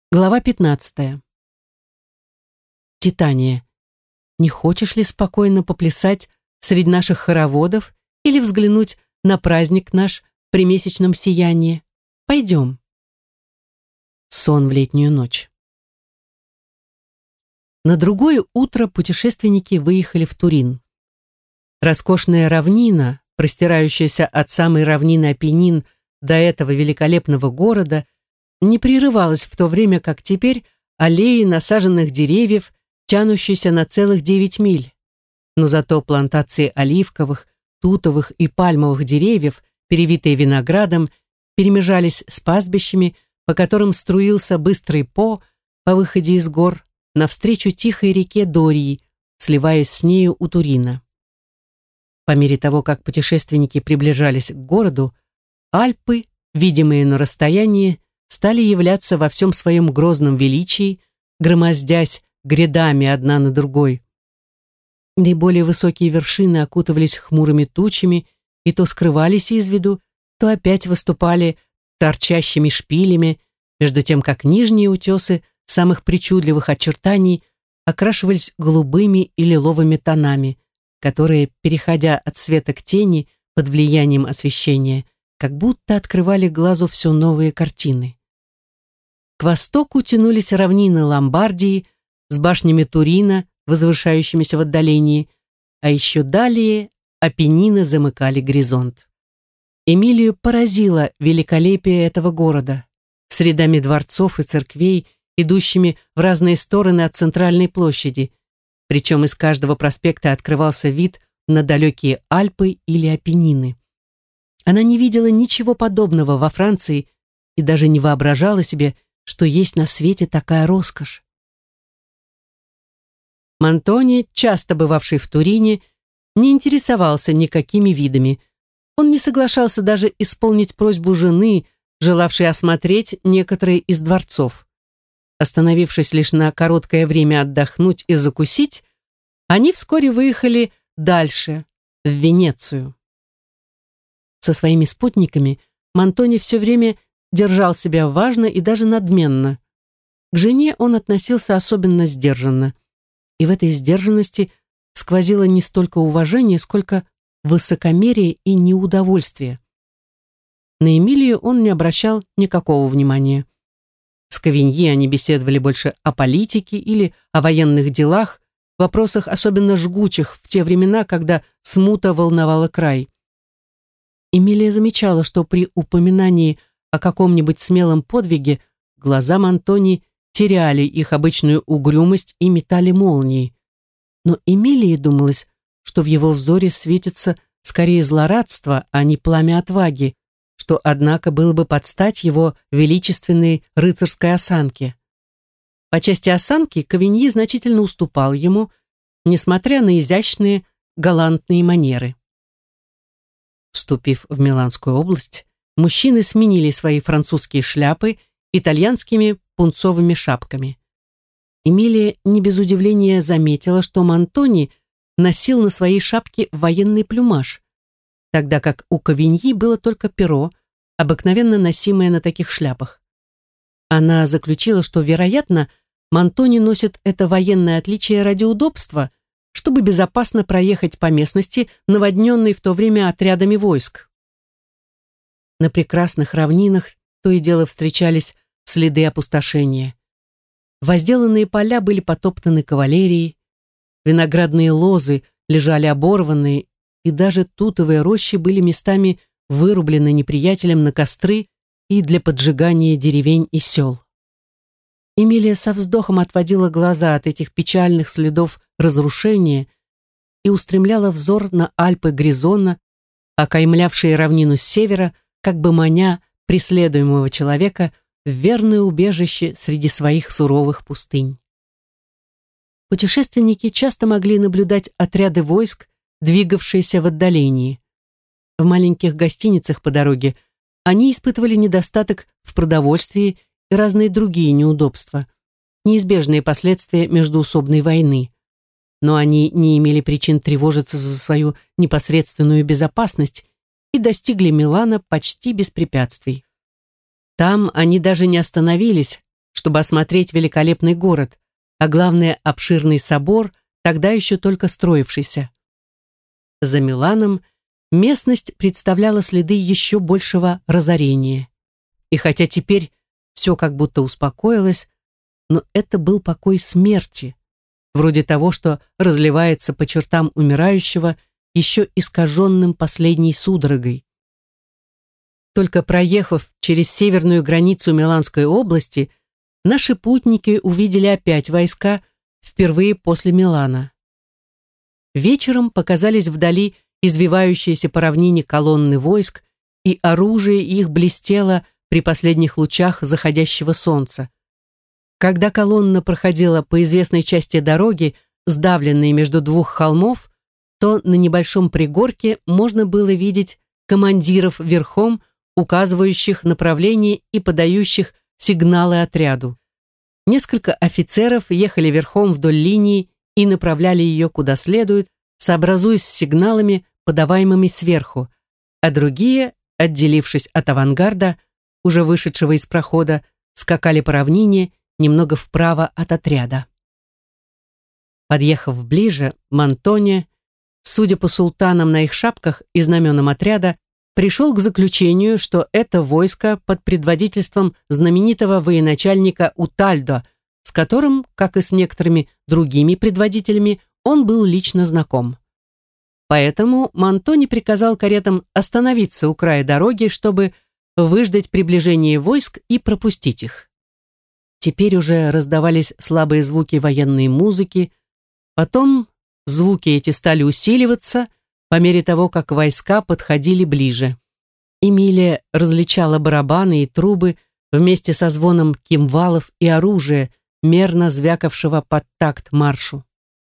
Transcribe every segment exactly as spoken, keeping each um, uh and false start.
Глава пятнадцатая. Титания, не хочешь ли спокойно поплясать среди наших хороводов или взглянуть на праздник наш при месячном сиянии? Пойдем. Сон в летнюю ночь. На другое утро путешественники выехали в Турин. Роскошная равнина, простирающаяся от самой равнины Апеннин до этого великолепного города, не прерывалась в то время, как теперь, аллеи насаженных деревьев, тянущиеся на целых девять миль. Но зато плантации оливковых, тутовых и пальмовых деревьев, перевитые виноградом, перемежались с пастбищами, по которым струился быстрый По по выходе из гор навстречу тихой реке Дории, сливаясь с нею у Турина. По мере того, как путешественники приближались к городу, Альпы, видимые на расстоянии, стали являться во всем своем грозном величии, громоздясь грядами одна на другой. Наиболее высокие вершины окутывались хмурыми тучами и то скрывались из виду, то опять выступали торчащими шпилями, между тем как нижние утесы самых причудливых очертаний окрашивались голубыми и лиловыми тонами, которые, переходя от света к тени под влиянием освещения, как будто открывали глазу все новые картины. К востоку тянулись равнины Ломбардии с башнями Турина, возвышающимися в отдалении, а еще далее Апеннины замыкали горизонт. Эмилию поразило великолепие этого города, с рядами дворцов и церквей, идущими в разные стороны от центральной площади, причем из каждого проспекта открывался вид на далекие Альпы или Апеннины. Она не видела ничего подобного во Франции и даже не воображала себе, что есть на свете такая роскошь. Монтони, часто бывавший в Турине, не интересовался никакими видами. Он не соглашался даже исполнить просьбу жены, желавшей осмотреть некоторые из дворцов. Остановившись лишь на короткое время отдохнуть и закусить, они вскоре выехали дальше, в Венецию. Со своими спутниками Монтони все время держал себя важно и даже надменно. К жене он относился особенно сдержанно. И в этой сдержанности сквозило не столько уважение, сколько высокомерие и неудовольствие. На Эмилию он не обращал никакого внимания. С Кавиньи они беседовали больше о политике или о военных делах, вопросах особенно жгучих в те времена, когда смута волновала край. Эмилия замечала, что при упоминании о каком-нибудь смелом подвиге глаза Монтони теряли их обычную угрюмость и метали молнии. Но Эмилии думалось, что в его взоре светится скорее злорадство, а не пламя отваги, что, однако, было бы под стать его величественной рыцарской осанке. По части осанки Кавиньи значительно уступал ему, несмотря на изящные, галантные манеры. Вступив в Миланскую область, мужчины сменили свои французские шляпы итальянскими пунцовыми шапками. Эмилия не без удивления заметила, что Монтони носил на своей шапке военный плюмаж, тогда как у Кавиньи было только перо, обыкновенно носимое на таких шляпах. Она заключила, что, вероятно, Монтони носит это военное отличие ради удобства, чтобы безопасно проехать по местности, наводненной в то время отрядами войск. На прекрасных равнинах то и дело встречались следы опустошения. Возделанные поля были потоптаны кавалерией, виноградные лозы лежали оборванные, и даже тутовые рощи были местами вырублены неприятелем на костры и для поджигания деревень и сел. Эмилия со вздохом отводила глаза от этих печальных следов разрушения и устремляла взор на Альпы Гризона, окаймлявшие равнину с севера, как бы маня преследуемого человека в верное убежище среди своих суровых пустынь. Путешественники часто могли наблюдать отряды войск, двигавшиеся в отдалении. В маленьких гостиницах по дороге они испытывали недостаток в продовольствии и разные другие неудобства, неизбежные последствия междоусобной войны. Но они не имели причин тревожиться за свою непосредственную безопасность и достигли Милана почти без препятствий. Там они даже не остановились, чтобы осмотреть великолепный город, а главное, обширный собор, тогда еще только строившийся. За Миланом местность представляла следы еще большего разорения. И хотя теперь все как будто успокоилось, но это был покой смерти, вроде того, что разливается по чертам умирающего, еще искаженным последней судорогой. Только проехав через северную границу Миланской области, наши путники увидели опять войска, впервые после Милана. Вечером показались вдали извивающиеся по равнине колонны войск, и оружие их блестело при последних лучах заходящего солнца. Когда колонна проходила по известной части дороги, сдавленной между двух холмов, то на небольшом пригорке можно было видеть командиров верхом, указывающих направление и подающих сигналы отряду. Несколько офицеров ехали верхом вдоль линии и направляли ее куда следует, сообразуясь с сигналами, подаваемыми сверху, а другие, отделившись от авангарда, уже вышедшего из прохода, скакали по равнине немного вправо от отряда. Подъехав ближе, Мантони, судя по султанам на их шапках и знаменам отряда, пришел к заключению, что это войско под предводительством знаменитого военачальника Утальдо, с которым, как и с некоторыми другими предводителями, он был лично знаком. Поэтому Мантони приказал каретам остановиться у края дороги, чтобы выждать приближение войск и пропустить их. Теперь уже раздавались слабые звуки военной музыки, потом звуки эти стали усиливаться по мере того, как войска подходили ближе. Эмилия различала барабаны и трубы вместе со звоном кимвалов и оружия, мерно звякавшего под такт маршу.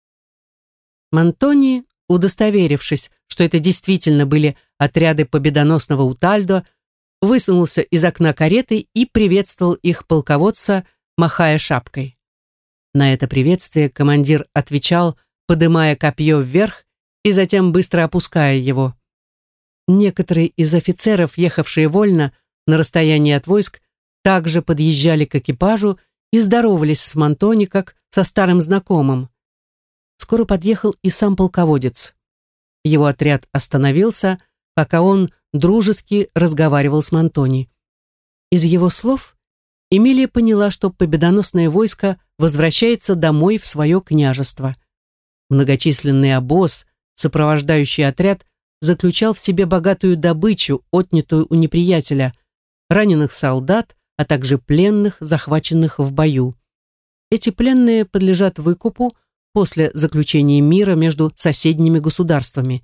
Мантони, удостоверившись, что это действительно были отряды победоносного Утальдо, высунулся из окна кареты и приветствовал их полководца, махая шапкой. На это приветствие командир отвечал, подымая копье вверх и затем быстро опуская его. Некоторые из офицеров, ехавшие вольно на расстоянии от войск, также подъезжали к экипажу и здоровались с Мантони как со старым знакомым. Скоро подъехал и сам полководец. Его отряд остановился, пока он дружески разговаривал с Мантони. Из его слов Эмилия поняла, что победоносное войско возвращается домой в свое княжество. Многочисленный обоз, сопровождающий отряд, заключал в себе богатую добычу, отнятую у неприятеля, раненых солдат, а также пленных, захваченных в бою. Эти пленные подлежат выкупу после заключения мира между соседними государствами.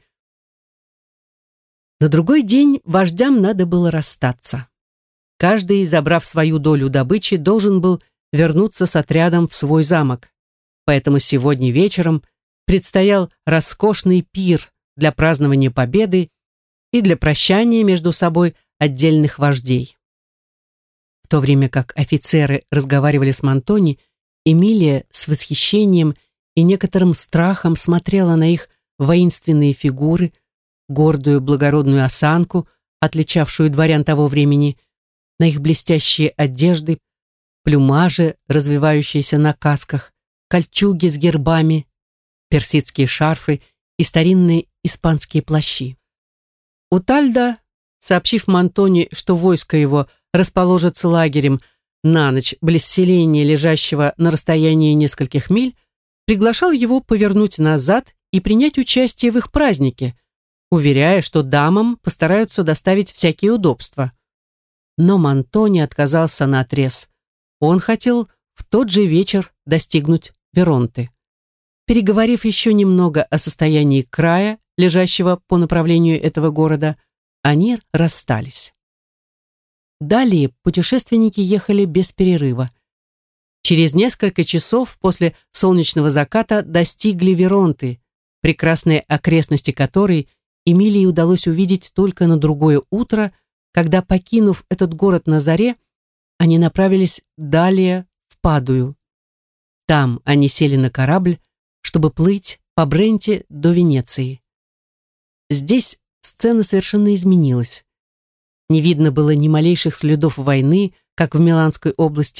На другой день вождям надо было расстаться. Каждый, забрав свою долю добычи, должен был вернуться с отрядом в свой замок. Поэтому сегодня вечером предстоял роскошный пир для празднования победы и для прощания между собой отдельных вождей. В то время как офицеры разговаривали с Мантони, Эмилия с восхищением и некоторым страхом смотрела на их воинственные фигуры, гордую благородную осанку, отличавшую дворян того времени, на их блестящие одежды, плюмажи, развивающиеся на касках, кольчуги с гербами, персидские шарфы и старинные испанские плащи. Утальдо, сообщив Мантони, что войско его расположится лагерем на ночь близ селения, лежащего на расстоянии нескольких миль, приглашал его повернуть назад и принять участие в их празднике, уверяя, что дамам постараются доставить всякие удобства. Но Мантони отказался наотрез. Он хотел в тот же вечер достигнуть Веронты. Переговорив еще немного о состоянии края, лежащего по направлению этого города, они расстались. Далее путешественники ехали без перерыва. Через несколько часов после солнечного заката достигли Веронты, прекрасные окрестности которой Эмилии удалось увидеть только на другое утро, когда, покинув этот город на заре, они направились далее в Падую. Там они сели на корабль, чтобы плыть по Бренте до Венеции. Здесь сцена совершенно изменилась. Не видно было ни малейших следов войны, как в Миланской области,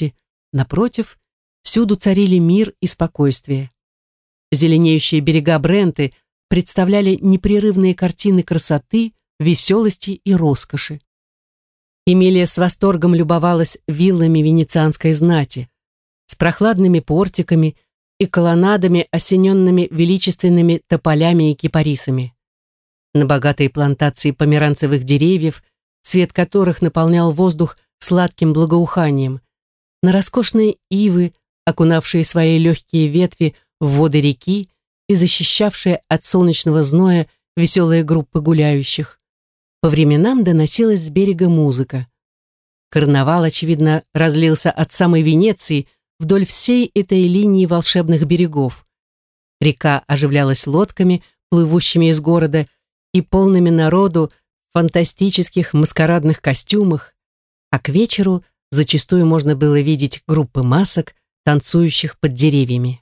Напротив, всюду царили мир и спокойствие. Зеленеющие берега Бренты представляли непрерывные картины красоты, веселости и роскоши. Эмилия с восторгом любовалась виллами венецианской знати, с прохладными портиками и колоннадами, осененными величественными тополями и кипарисами. На богатые плантации померанцевых деревьев, цвет которых наполнял воздух сладким благоуханием, на роскошные ивы, окунавшие свои легкие ветви в воды реки и защищавшие от солнечного зноя веселые группы гуляющих. По временам доносилась с берега музыка. Карнавал, очевидно, разлился от самой Венеции вдоль всей этой линии волшебных берегов. Река оживлялась лодками, плывущими из города, и полными народу в фантастических маскарадных костюмах, а к вечеру зачастую можно было видеть группы масок, танцующих под деревьями.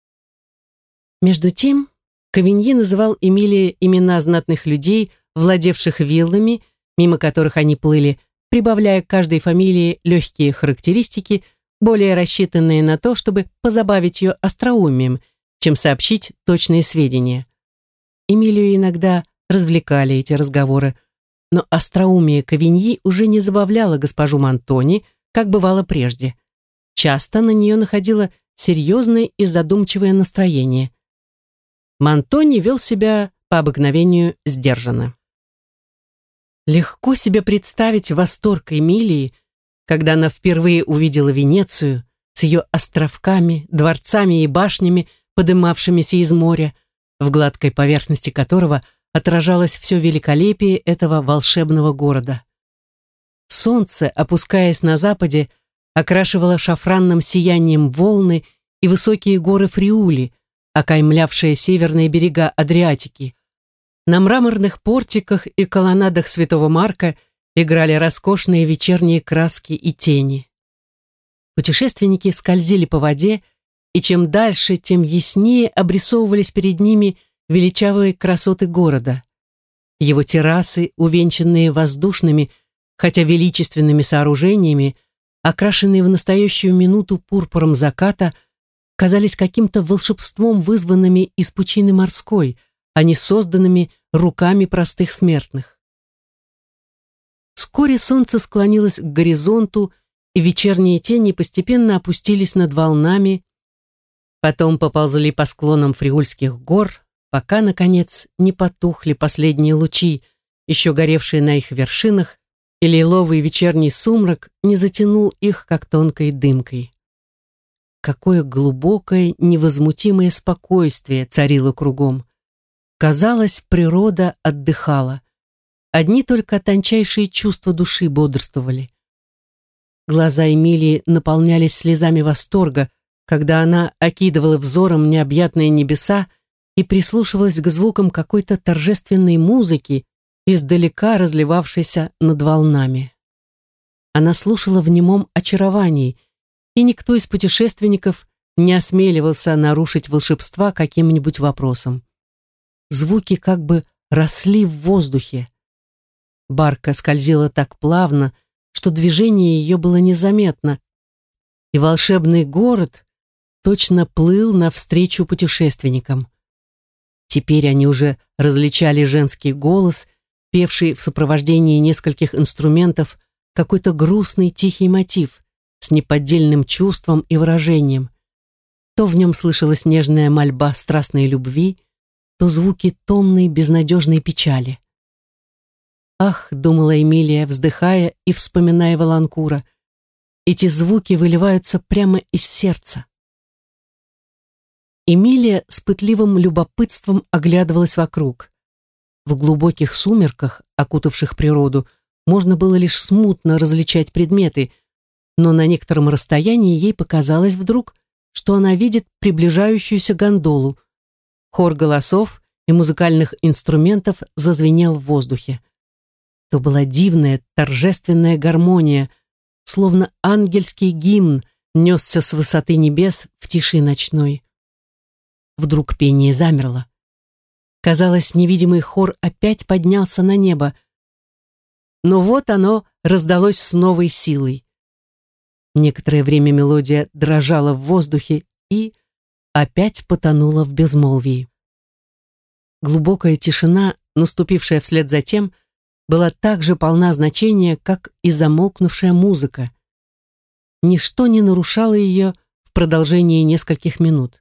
Между тем, Кавиньи называл Эмилии имена знатных людей, владевших виллами, мимо которых они плыли, прибавляя к каждой фамилии легкие характеристики, более рассчитанные на то, чтобы позабавить ее остроумием, чем сообщить точные сведения. Эмилию иногда развлекали эти разговоры, но остроумие Кавиньи уже не забавляло госпожу Монтони, как бывало прежде. Часто на нее находило серьезное и задумчивое настроение. Монтони вел себя по обыкновению сдержанно. Легко себе представить восторг Эмилии, когда она впервые увидела Венецию с ее островками, дворцами и башнями, подымавшимися из моря, в гладкой поверхности которого отражалось все великолепие этого волшебного города. Солнце, опускаясь на западе, окрашивало шафранным сиянием волны и высокие горы Фриули, окаймлявшие северные берега Адриатики. На мраморных портиках и колоннадах Святого Марка играли роскошные вечерние краски и тени. Путешественники скользили по воде, и чем дальше, тем яснее обрисовывались перед ними величавые красоты города. Его террасы, увенчанные воздушными, хотя величественными сооружениями, окрашенные в настоящую минуту пурпуром заката, казались каким-то волшебством, вызванными из пучины морской, а не созданными руками простых смертных. Вскоре солнце склонилось к горизонту, и вечерние тени постепенно опустились над волнами, потом поползли по склонам Фриульских гор, пока, наконец, не потухли последние лучи, еще горевшие на их вершинах, и лиловый вечерний сумрак не затянул их, как тонкой дымкой. Какое глубокое, невозмутимое спокойствие царило кругом. Казалось, природа отдыхала. Одни только тончайшие чувства души бодрствовали. Глаза Эмилии наполнялись слезами восторга, когда она окидывала взором необъятные небеса и прислушивалась к звукам какой-то торжественной музыки, издалека разливавшейся над волнами. Она слушала в немом очаровании, и никто из путешественников не осмеливался нарушить волшебства каким-нибудь вопросом. Звуки как бы росли в воздухе. Барка скользила так плавно, что движение ее было незаметно, и волшебный город точно плыл навстречу путешественникам. Теперь они уже различали женский голос, певший в сопровождении нескольких инструментов какой-то грустный тихий мотив с неподдельным чувством и выражением. То в нем слышалась нежная мольба страстной любви, то звуки томной безнадежной печали. «Ах», — думала Эмилия, вздыхая и вспоминая Валанкура, «эти звуки выливаются прямо из сердца». Эмилия с пытливым любопытством оглядывалась вокруг. В глубоких сумерках, окутавших природу, можно было лишь смутно различать предметы, но на некотором расстоянии ей показалось вдруг, что она видит приближающуюся гондолу. Хор голосов и музыкальных инструментов зазвенел в воздухе. То была дивная, торжественная гармония, словно ангельский гимн несся с высоты небес в тиши ночной. Вдруг пение замерло. Казалось, невидимый хор опять поднялся на небо. Но вот оно раздалось с новой силой. Некоторое время мелодия дрожала в воздухе и опять потонула в безмолвии. Глубокая тишина, наступившая вслед за тем, была так же полна значения, как и замолкнувшая музыка. Ничто не нарушало ее в продолжении нескольких минут.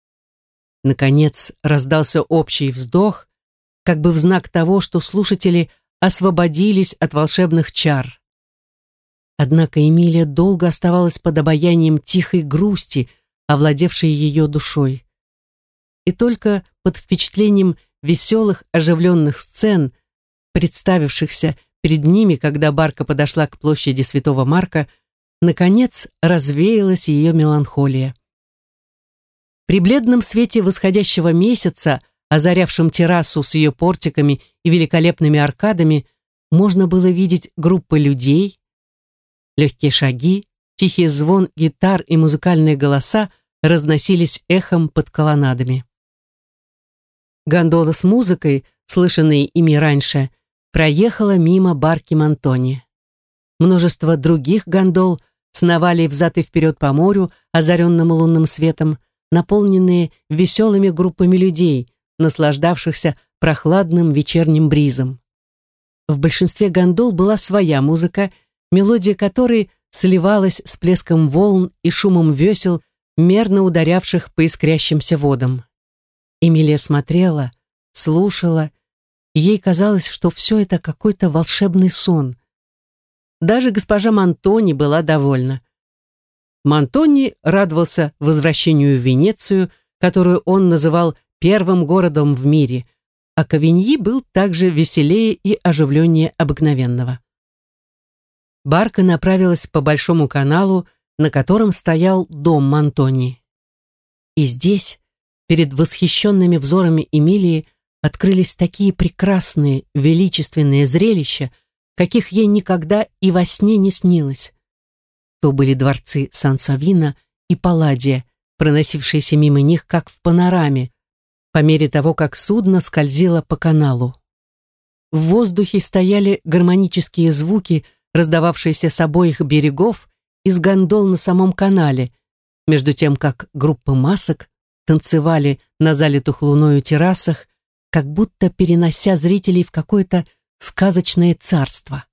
Наконец раздался общий вздох, как бы в знак того, что слушатели освободились от волшебных чар. Однако Эмилия долго оставалась под обаянием тихой грусти, овладевшей ее душой. И только под впечатлением веселых, оживленных сцен, представившихся перед ними, когда барка подошла к площади Святого Марка, наконец развеялась ее меланхолия. При бледном свете восходящего месяца, озарявшем террасу с ее портиками и великолепными аркадами, можно было видеть группы людей, легкие шаги, тихий звон гитар и музыкальные голоса разносились эхом под колоннадами. Гондола с музыкой, слышанной ими раньше, проехала мимо барки Монтони. Множество других гондол сновали взад и вперед по морю, озаренному лунным светом, наполненные веселыми группами людей, наслаждавшихся прохладным вечерним бризом. В большинстве гондол была своя музыка, мелодия которой сливалась с плеском волн и шумом весел, мерно ударявших по искрящимся водам. Эмилия смотрела, слушала, и ей казалось, что все это какой-то волшебный сон. Даже госпожа Монтони была довольна. Монтони радовался возвращению в Венецию, которую он называл первым городом в мире, а Кавиньи был также веселее и оживленнее обыкновенного. Барка направилась по большому каналу, на котором стоял дом Монтони. И здесь, перед восхищенными взорами Эмилии, открылись такие прекрасные, величественные зрелища, каких ей никогда и во сне не снилось. То были дворцы Сан-Савино и Палладия, проносившиеся мимо них, как в панораме, по мере того, как судно скользило по каналу. В воздухе стояли гармонические звуки, раздававшиеся с обоих берегов из гондол на самом канале, между тем, как группы масок танцевали на залитых луною террасах, как будто перенося зрителей в какое-то сказочное царство.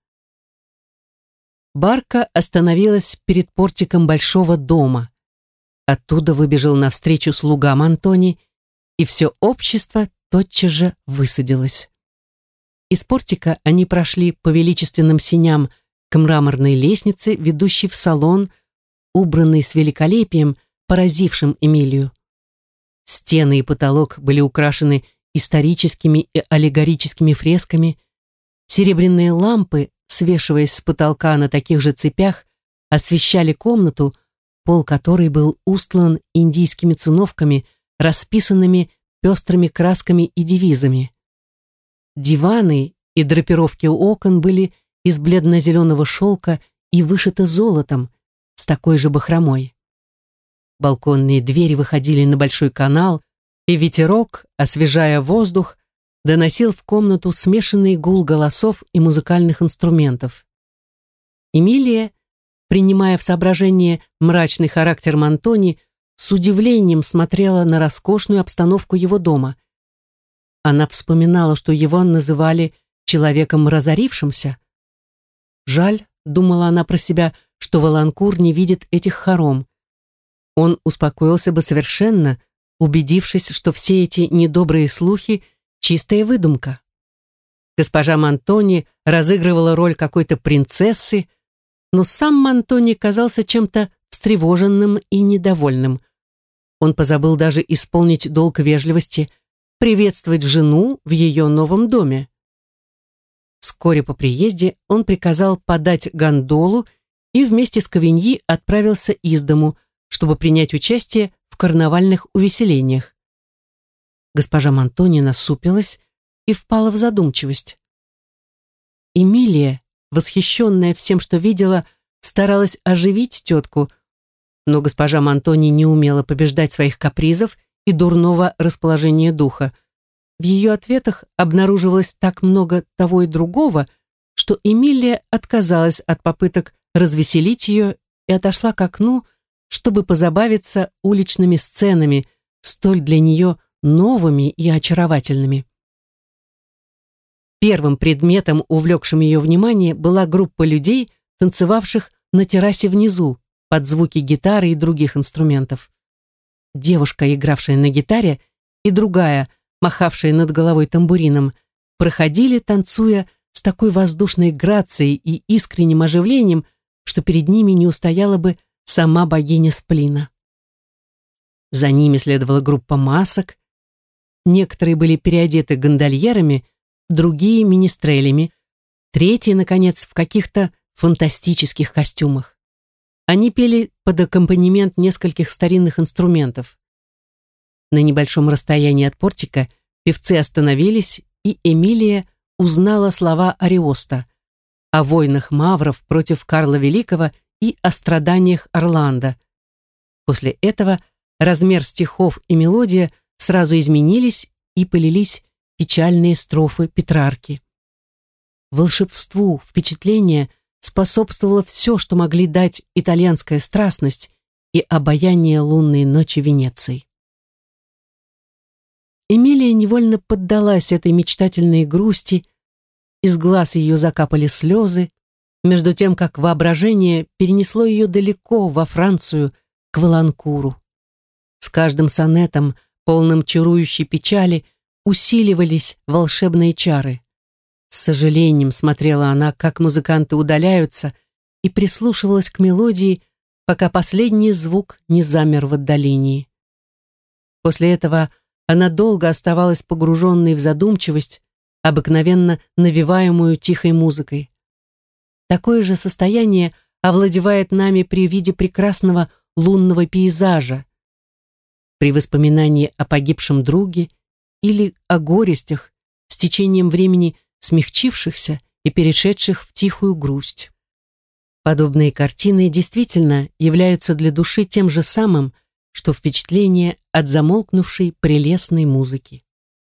Барка остановилась перед портиком большого дома. Оттуда выбежал навстречу слуга Монтони, и все общество тотчас же высадилось. Из портика они прошли по величественным сеням к мраморной лестнице, ведущей в салон, убранный с великолепием, поразившим Эмилию. Стены и потолок были украшены историческими и аллегорическими фресками. Серебряные лампы, свешиваясь с потолка на таких же цепях, освещали комнату, пол которой был устлан индийскими циновками, расписанными пестрыми красками и девизами. Диваны и драпировки у окон были из бледно-зеленого шелка и вышиты золотом, с такой же бахромой. Балконные двери выходили на большой канал, и ветерок, освежая воздух, доносил в комнату смешанный гул голосов и музыкальных инструментов. Эмилия, принимая в соображение мрачный характер Монтони, с удивлением смотрела на роскошную обстановку его дома. Она вспоминала, что его называли человеком разорившимся. Жаль, думала она про себя, что Валанкур не видит этих хором. Он успокоился бы совершенно, убедившись, что все эти недобрые слухи — чистая выдумка. Госпожа Монтони разыгрывала роль какой-то принцессы, но сам Монтони казался чем-то встревоженным и недовольным. Он позабыл даже исполнить долг вежливости, приветствовать жену в ее новом доме. Вскоре по приезде он приказал подать гондолу и вместе с Кавиньи отправился из дому, чтобы принять участие в карнавальных увеселениях. Госпожа Монтони насупилась и впала в задумчивость. Эмилия, восхищенная всем, что видела, старалась оживить тетку, но госпожа Монтони не умела побеждать своих капризов и дурного расположения духа. В ее ответах обнаруживалось так много того и другого, что Эмилия отказалась от попыток развеселить ее и отошла к окну, чтобы позабавиться уличными сценами, столь для нее новыми и очаровательными. Первым предметом, увлекшим ее внимание, была группа людей, танцевавших на террасе внизу, под звуки гитары и других инструментов. Девушка, игравшая на гитаре, и другая, махавшая над головой тамбурином, проходили, танцуя с такой воздушной грацией и искренним оживлением, что перед ними не устояла бы сама богиня сплина. За ними следовала группа масок. Некоторые были переодеты гондольерами, другие — министрелями, третьи, наконец, в каких-то фантастических костюмах. Они пели под аккомпанемент нескольких старинных инструментов. На небольшом расстоянии от портика певцы остановились, и Эмилия узнала слова Ариоста о войнах мавров против Карла Великого и о страданиях Орландо. После этого размер стихов и мелодия сразу изменились и полились печальные строфы Петрарки. Волшебству впечатления способствовало все, что могли дать итальянская страстность и обаяние лунной ночи Венеции. Эмилия невольно поддалась этой мечтательной грусти, из глаз ее закапали слезы, между тем, как воображение перенесло ее далеко, во Францию, к Валанкуру. С каждым сонетом, полным чарующей печали, усиливались волшебные чары. С сожалением смотрела она, как музыканты удаляются, и прислушивалась к мелодии, пока последний звук не замер в отдалении. После этого она долго оставалась погруженной в задумчивость, обыкновенно навеваемую тихой музыкой. Такое же состояние овладевает нами при виде прекрасного лунного пейзажа, при воспоминании о погибшем друге или о горестях, с течением времени смягчившихся и перешедших в тихую грусть. Подобные картины действительно являются для души тем же самым, что впечатление от замолкнувшей прелестной музыки.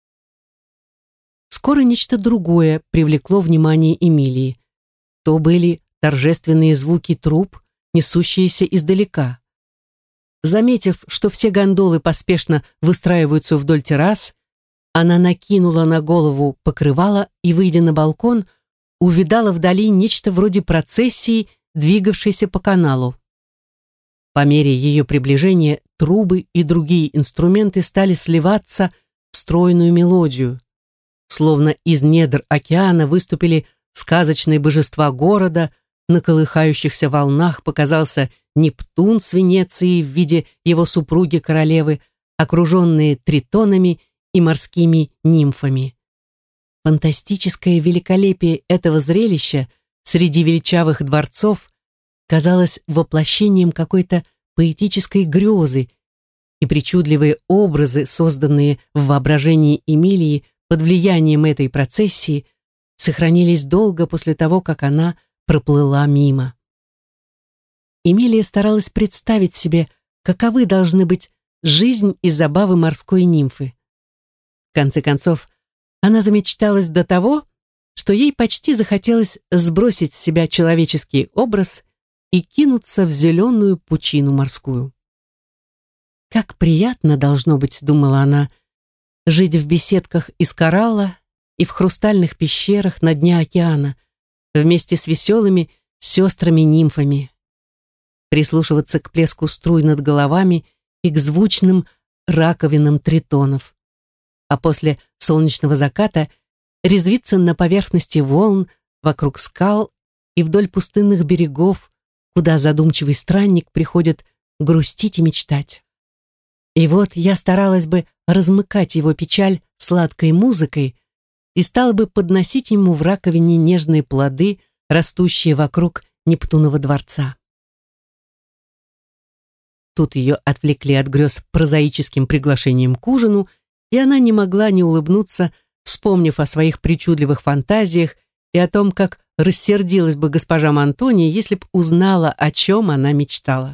Скоро нечто другое привлекло внимание Эмилии. То были торжественные звуки труб, несущиеся издалека. Заметив, что все гондолы поспешно выстраиваются вдоль террас, она накинула на голову покрывало и, выйдя на балкон, увидала вдали нечто вроде процессии, двигавшейся по каналу. По мере ее приближения трубы и другие инструменты стали сливаться в стройную мелодию. Словно из недр океана выступили сказочные божества города, на колыхающихся волнах показался Нептун с Венецией в виде его супруги-королевы, окруженные тритонами и морскими нимфами. Фантастическое великолепие этого зрелища среди величавых дворцов казалось воплощением какой-то поэтической грезы, и причудливые образы, созданные в воображении Эмилии под влиянием этой процессии, сохранились долго после того, как она проплыла мимо. Эмилия старалась представить себе, каковы должны быть жизнь и забавы морской нимфы. В конце концов, она замечталась до того, что ей почти захотелось сбросить с себя человеческий образ и кинуться в зеленую пучину морскую. «Как приятно должно быть, — думала она, — жить в беседках из коралла и в хрустальных пещерах на дне океана, вместе с веселыми сестрами-нимфами, прислушиваться к плеску струй над головами и к звучным раковинам тритонов, а после солнечного заката резвиться на поверхности волн, вокруг скал и вдоль пустынных берегов, куда задумчивый странник приходит грустить и мечтать. И вот я старалась бы размыкать его печаль сладкой музыкой и стала бы подносить ему в раковине нежные плоды, растущие вокруг Нептунова дворца. Тут ее отвлекли от грез прозаическим приглашением к ужину, и она не могла не улыбнуться, вспомнив о своих причудливых фантазиях и о том, как рассердилась бы госпожа Монтони, если б узнала, о чем она мечтала.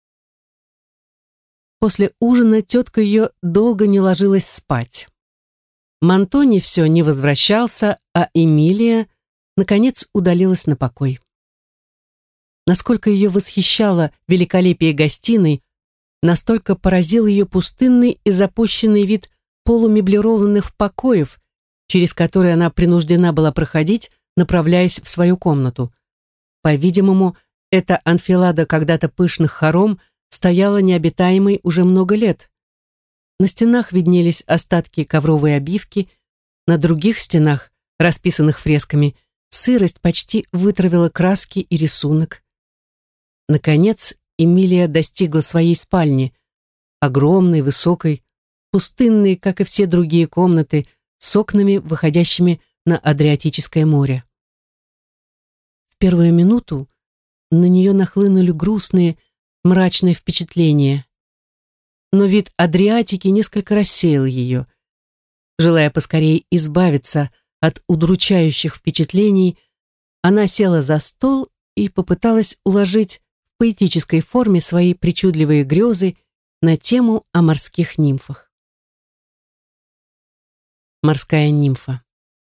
После ужина тетка ее долго не ложилась спать. Монтони все не возвращался, а Эмилия, наконец, удалилась на покой. Насколько ее восхищало великолепие гостиной, настолько поразил ее пустынный и запущенный вид полумеблированных покоев, через которые она принуждена была проходить, направляясь в свою комнату. По-видимому, эта анфилада когда-то пышных хором стояла необитаемой уже много лет. На стенах виднелись остатки ковровой обивки, на других стенах, расписанных фресками, сырость почти вытравила краски и рисунок. Наконец, Эмилия достигла своей спальни, огромной, высокой, пустынной, как и все другие комнаты, с окнами, выходящими на Адриатическое море. В первую минуту на нее нахлынули грустные, мрачные впечатления, но вид Адриатики несколько рассеял ее. Желая поскорее избавиться от удручающих впечатлений, она села за стол и попыталась уложить в поэтической форме свои причудливые грезы на тему о морских нимфах. Морская нимфа.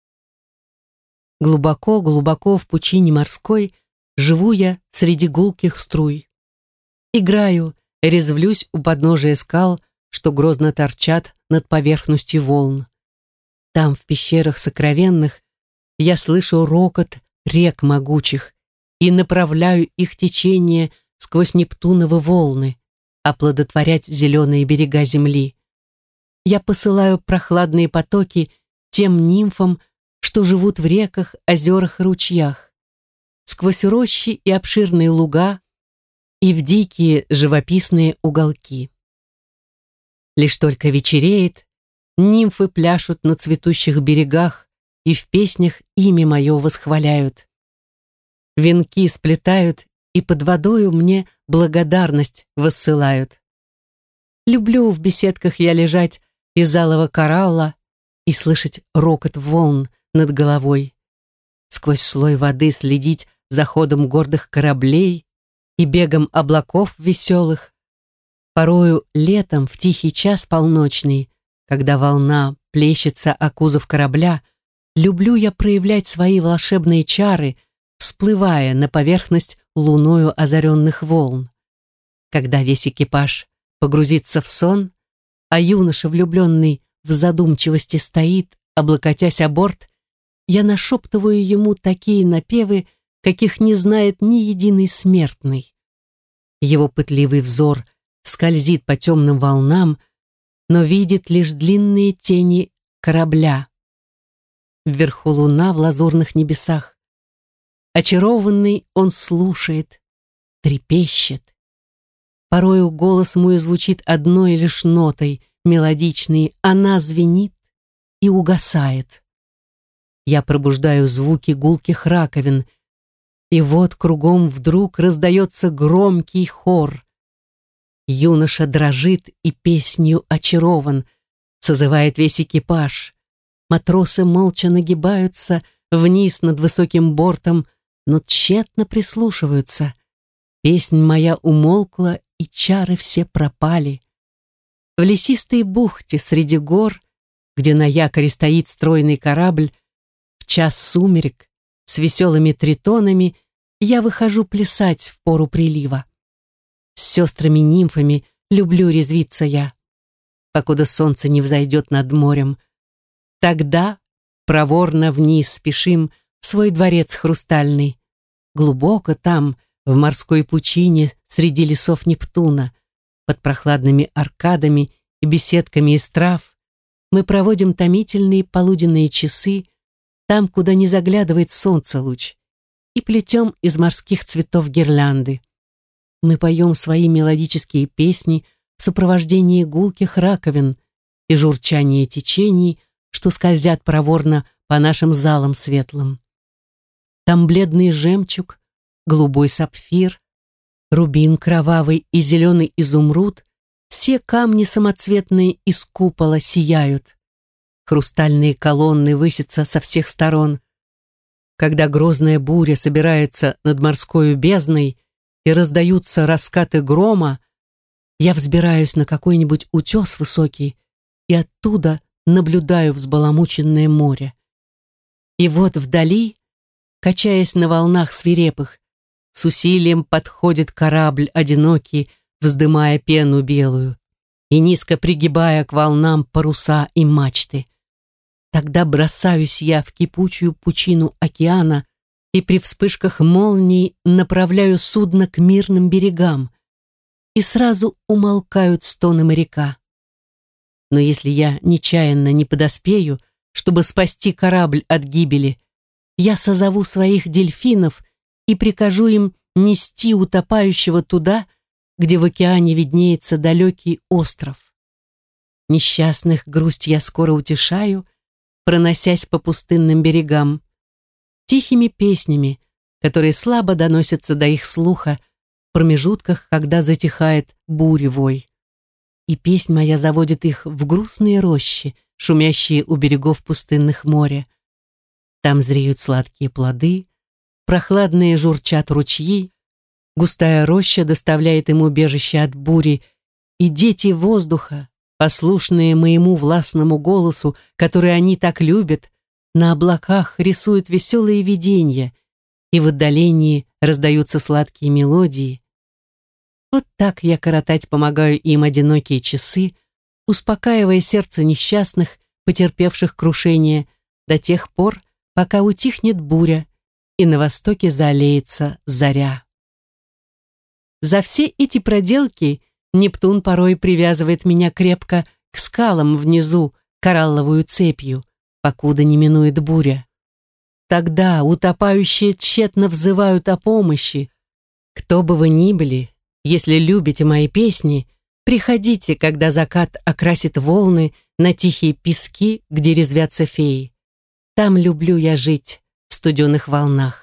Глубоко-глубоко в пучине морской живу я среди гулких струй. Играю, резвлюсь у подножия скал, что грозно торчат над поверхностью волн. Там, в пещерах сокровенных, я слышу рокот рек могучих и направляю их течение сквозь Нептуновы волны, оплодотворять зеленые берега земли. Я посылаю прохладные потоки тем нимфам, что живут в реках, озерах и ручьях, сквозь рощи и обширные луга и в дикие живописные уголки. Лишь только вечереет, нимфы пляшут на цветущих берегах и в песнях имя мое восхваляют. Венки сплетают и под водою мне благодарность воссылают. Люблю в беседках я лежать из алого коралла и слышать рокот волн над головой, сквозь слой воды следить за ходом гордых кораблей и бегом облаков веселых. Порою летом в тихий час полночный, когда волна плещется о кузов корабля, люблю я проявлять свои волшебные чары, всплывая на поверхность луною озаренных волн. Когда весь экипаж погрузится в сон, а юноша, влюбленный, в задумчивости стоит, облокотясь о борт, я нашептываю ему такие напевы, каких не знает ни единый смертный. Его пытливый взор скользит по темным волнам, но видит лишь длинные тени корабля. Вверху луна в лазурных небесах. Очарованный он слушает, трепещет. Порою голос мой звучит одной лишь нотой, мелодичной, она звенит и угасает. Я пробуждаю звуки гулких раковин, и вот кругом вдруг раздается громкий хор. Юноша дрожит и песнью очарован, созывает весь экипаж. Матросы молча нагибаются вниз над высоким бортом, но тщетно прислушиваются. Песнь моя умолкла, и чары все пропали. В лесистой бухте среди гор, где на якоре стоит стройный корабль, в час сумерек с веселыми тритонами я выхожу плясать в пору прилива. С сестрами-нимфами люблю резвиться я, покуда солнце не взойдет над морем. Тогда проворно вниз спешим в свой дворец хрустальный. Глубоко там, в морской пучине, среди лесов Нептуна, под прохладными аркадами и беседками из трав, мы проводим томительные полуденные часы там, куда не заглядывает солнце луч, и плетем из морских цветов гирлянды. Мы поем свои мелодические песни в сопровождении гулких раковин и журчания течений, что скользят проворно по нашим залам светлым. Там бледный жемчуг, голубой сапфир, рубин кровавый и зеленый изумруд, все камни самоцветные из купола сияют. Хрустальные колонны высятся со всех сторон. Когда грозная буря собирается над морскою бездной и раздаются раскаты грома, я взбираюсь на какой-нибудь утес высокий и оттуда наблюдаю взбаламученное море. И вот вдали, качаясь на волнах свирепых, с усилием подходит корабль одинокий, вздымая пену белую и низко пригибая к волнам паруса и мачты. Тогда бросаюсь я в кипучую пучину океана и при вспышках молний направляю судно к мирным берегам, и сразу умолкают стоны моряка. Но если я нечаянно не подоспею, чтобы спасти корабль от гибели, я созову своих дельфинов и прикажу им нести утопающего туда, где в океане виднеется далекий остров. Несчастных грусть я скоро утешаю, проносясь по пустынным берегам, тихими песнями, которые слабо доносятся до их слуха в промежутках, когда затихает буревой. И песнь моя заводит их в грустные рощи, шумящие у берегов пустынных моря. Там зреют сладкие плоды, прохладные журчат ручьи, густая роща доставляет им убежище от бури, и дети воздуха, послушные моему властному голосу, который они так любят, на облаках рисуют веселые видения, и в отдалении раздаются сладкие мелодии. Вот так я коротать помогаю им одинокие часы, успокаивая сердце несчастных, потерпевших крушение, до тех пор, пока утихнет буря, и на востоке заалеется заря. За все эти проделки Нептун порой привязывает меня крепко к скалам внизу коралловую цепью, покуда не минует буря. Тогда утопающие тщетно взывают о помощи. Кто бы вы ни были, если любите мои песни, приходите, когда закат окрасит волны на тихие пески, где резвятся феи. Там люблю я жить в студеных волнах.